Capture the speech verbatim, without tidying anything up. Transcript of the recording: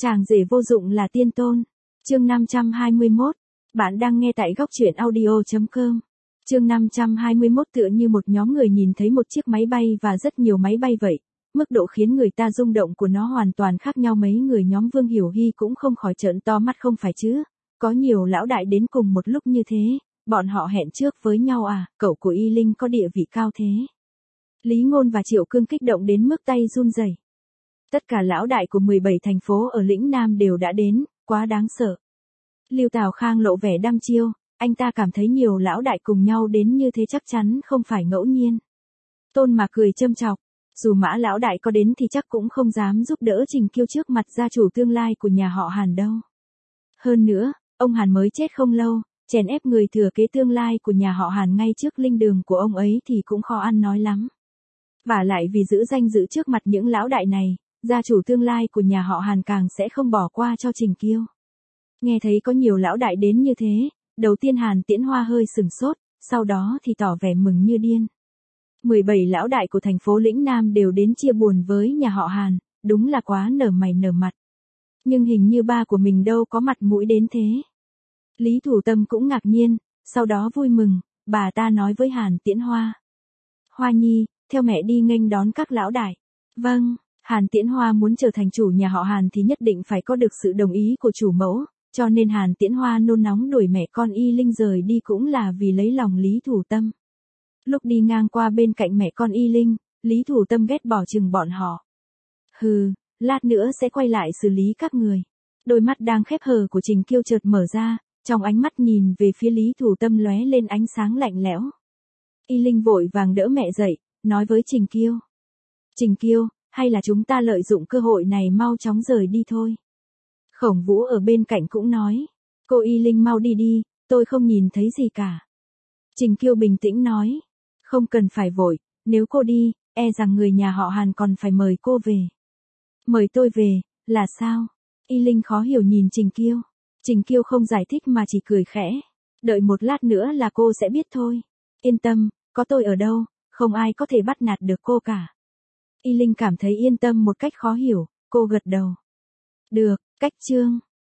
Chàng rể vô dụng là tiên tôn. Chương năm trăm hai mươi mốt. Bạn đang nghe tại góc truyện audio chấm com. Chương năm trăm hai mươi mốt tựa như một nhóm người nhìn thấy một chiếc máy bay và rất nhiều máy bay vậy. Mức độ khiến người ta rung động của nó hoàn toàn khác nhau. Mấy người nhóm Vương Hiểu Hy cũng không khỏi trợn to mắt, không phải chứ. Có nhiều lão đại đến cùng một lúc như thế. Bọn họ hẹn trước với nhau à, cậu của Y Linh có địa vị cao thế. Lý Ngôn và Triệu Cương kích động đến mức tay run rẩy. Tất cả lão đại của mười bảy thành phố ở lĩnh Nam đều đã đến, quá đáng sợ. Lưu Tào Khang lộ vẻ đăm chiêu, anh ta cảm thấy nhiều lão đại cùng nhau đến như thế chắc chắn không phải ngẫu nhiên. Tôn Mạc cười châm chọc, dù Mã lão đại có đến thì chắc cũng không dám giúp đỡ Trình Kiêu trước mặt gia chủ tương lai của nhà họ Hàn đâu. Hơn nữa, ông Hàn mới chết không lâu, chèn ép người thừa kế tương lai của nhà họ Hàn ngay trước linh đường của ông ấy thì cũng khó ăn nói lắm. Vả lại vì giữ danh dự trước mặt những lão đại này, gia chủ tương lai của nhà họ Hàn càng sẽ không bỏ qua cho Trình Kiêu. Nghe thấy có nhiều lão đại đến như thế, đầu tiên Hàn Tiễn Hoa hơi sừng sốt, sau đó thì tỏ vẻ mừng như điên. mười bảy lão đại của thành phố lĩnh Nam đều đến chia buồn với nhà họ Hàn, đúng là quá nở mày nở mặt. Nhưng hình như ba của mình đâu có mặt mũi đến thế. Lý Thủ Tâm cũng ngạc nhiên, sau đó vui mừng, bà ta nói với Hàn Tiễn Hoa. Hoa Nhi, theo mẹ đi nghênh đón các lão đại. Vâng. Hàn Tiễn Hoa muốn trở thành chủ nhà họ Hàn thì nhất định phải có được sự đồng ý của chủ mẫu, cho nên Hàn Tiễn Hoa nôn nóng đuổi mẹ con Y Linh rời đi cũng là vì lấy lòng Lý Thủ Tâm. Lúc đi ngang qua bên cạnh mẹ con Y Linh, Lý Thủ Tâm ghét bỏ chừng bọn họ. Hừ, lát nữa sẽ quay lại xử lý các người. Đôi mắt đang khép hờ của Trình Kiêu chợt mở ra, trong ánh mắt nhìn về phía Lý Thủ Tâm lóe lên ánh sáng lạnh lẽo. Y Linh vội vàng đỡ mẹ dậy, nói với Trình Kiêu. Trình Kiêu, hay là chúng ta lợi dụng cơ hội này mau chóng rời đi thôi. Khổng Vũ ở bên cạnh cũng nói. Cô Y Linh mau đi đi, tôi không nhìn thấy gì cả. Trình Kiêu bình tĩnh nói. Không cần phải vội, nếu cô đi, e rằng người nhà họ Hàn còn phải mời cô về. Mời tôi về, là sao? Y Linh khó hiểu nhìn Trình Kiêu. Trình Kiêu không giải thích mà chỉ cười khẽ. Đợi một lát nữa là cô sẽ biết thôi. Yên tâm, có tôi ở đâu, không ai có thể bắt nạt được cô cả. Y Linh cảm thấy yên tâm một cách khó hiểu, cô gật đầu. Được, cách chương.